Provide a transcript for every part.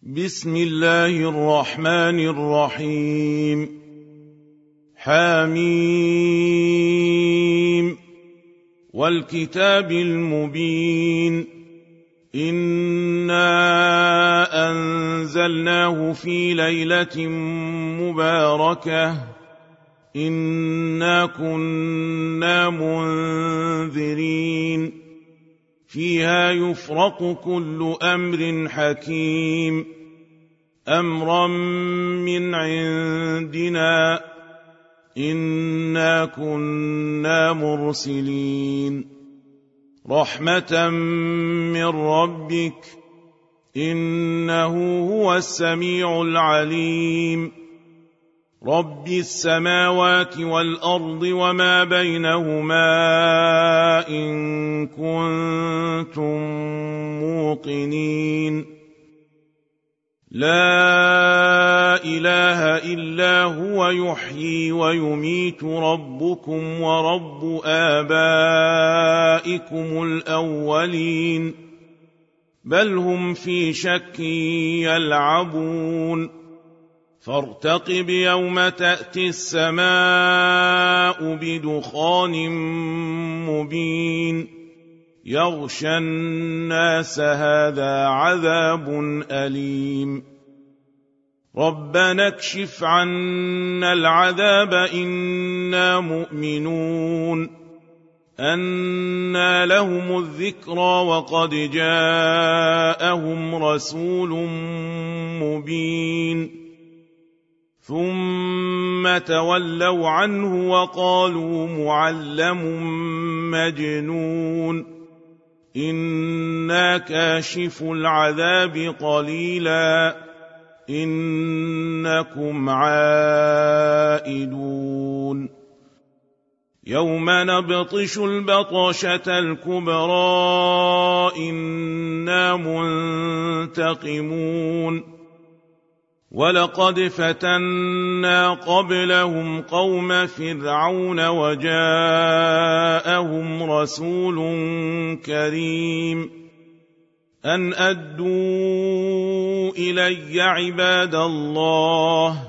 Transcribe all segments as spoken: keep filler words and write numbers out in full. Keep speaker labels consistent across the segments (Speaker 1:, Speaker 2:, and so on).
Speaker 1: بسم الله الرحمن الرحيم. حميم والكتاب المبين. إنا أنزلناه في ليلة مباركة إنا كنا منذرين فيها يفرق كل أمر حكيم أمرا من عندنا إنا كنا مرسلين رحمة من ربك إنه هو السميع العليم رب السماوات والأرض وما بينهما إن كنتم موقنين لا إله إلا هو يحيي ويميت ربكم ورب آبائكم الأولين بل هم في شك يلعبون فارتقب يوم تأتي السماء بدخان مبين يغشى الناس هذا عذاب أليم ربنا اكشف عنا العذاب إنا مؤمنون أنى لهم الذكرى وقد جاءهم رسول مبين ثم تولوا عنه وقالوا معلم مجنون إنا كاشف العذاب قليلا إنكم عائدون يوم نبطش البطشة الكبرى إنا منتقمون ولقد فتنا قبلهم قوم فرعون وجاءهم رسول كريم أن أدوا إلي عباد الله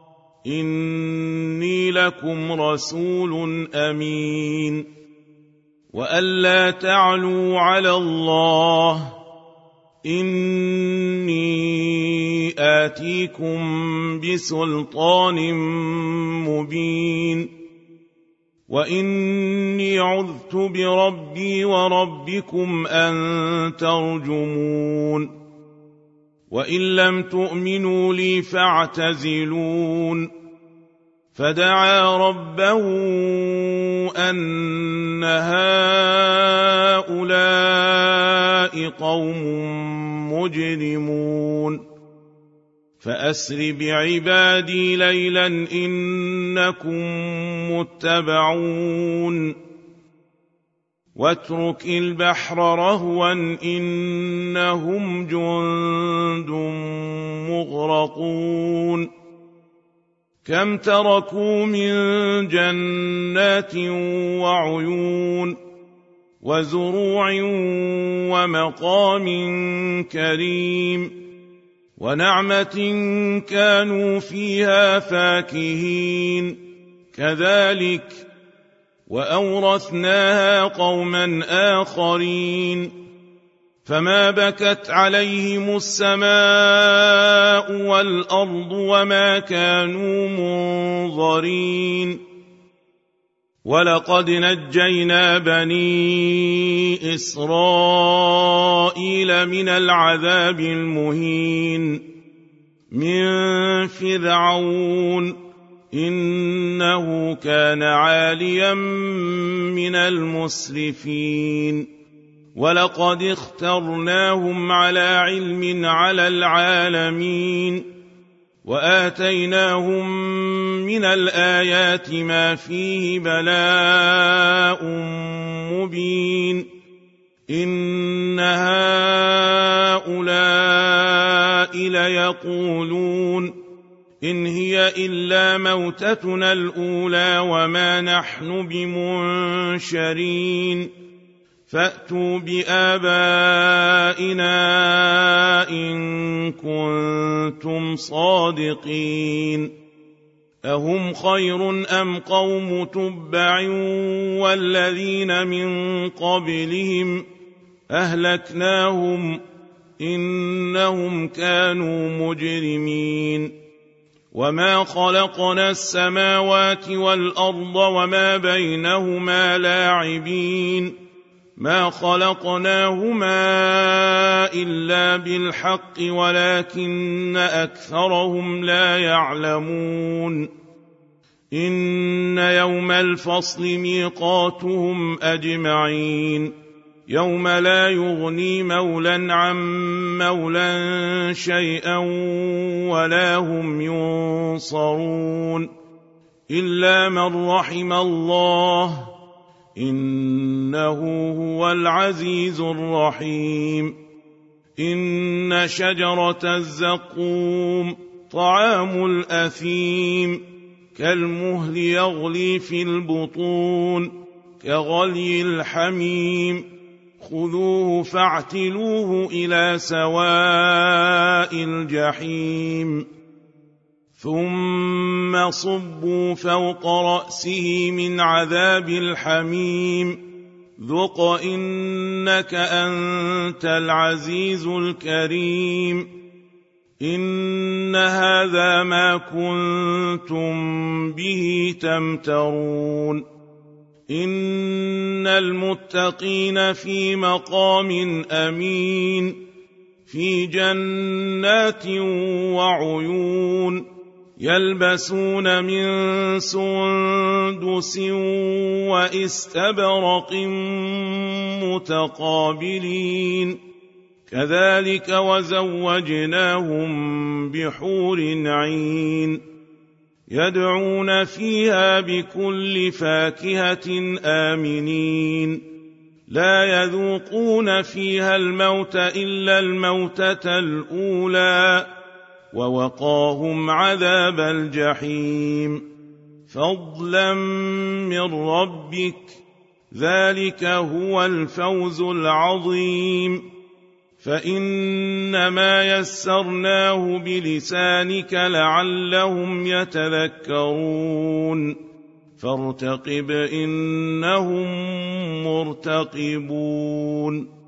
Speaker 1: إني لكم رسول أمين وألا تعلوا على الله إني آتيكم بسلطان مبين وإني عذت بربي وربكم أن ترجمون وإن لم تؤمنوا لي فاعتزلون فدعا ربه أن هؤلاء قوم مجرمون فأسر بعبادي ليلا إنكم متبعون واترك البحر رهوا إنهم جند مغرقون كم تركوا من جنات وعيون وزروع ومقام كريم ونعمة كانوا فيها فاكهين كذلك وأورثناها قوما آخرين فما بكت عليهم السماء والأرض وما كانوا منظرين ولقد نجينا بني إسرائيل من العذاب المهين من فرعون إنه كان عاليا من المسرفين ولقد اخترناهم على علم على العالمين وآتيناهم من الآيات ما فيه بلاء مبين إن هؤلاء ليقولون إن هي إلا موتتنا الأولى وما نحن بمنشرين فأتوا بآبائنا إن كنتم صادقين أهم خير أم قوم تبع والذين من قبلهم أهلكناهم إنهم كانوا مجرمين وما خلقنا السماوات والأرض وما بينهما لاعبين ما خلقناهما إلا بالحق ولكن أكثرهم لا يعلمون إن يوم الفصل ميقاتهم أجمعين يوم لا يغني مولى عن مولى شيئا ولا هم ينصرون إلا من رحم الله إنه هو العزيز الرحيم إن شجرة الزقوم طعام الأثيم كالمهل يغلي في البطون كغلي الحميم خذوه فاعتلوه إلى سواء الجحيم ثم صبوا فوق رأسه من عذاب الحميم ذق إنك أنت العزيز الكريم إن هذا ما كنتم به تمترون إن المتقين في مقام أمين في جنات وعيون يلبسون من سندس واستبرق متقابلين كذلك وزوجناهم بحور عين يدعون فيها بكل فاكهة آمنين لا يذوقون فيها الموت إلا الموتة الأولى ووقاهم عذاب الجحيم فضلا من ربك ذلك هو الفوز العظيم فإنما يسرناه بلسانك لعلهم يتذكرون فارتقب إنهم مرتقبون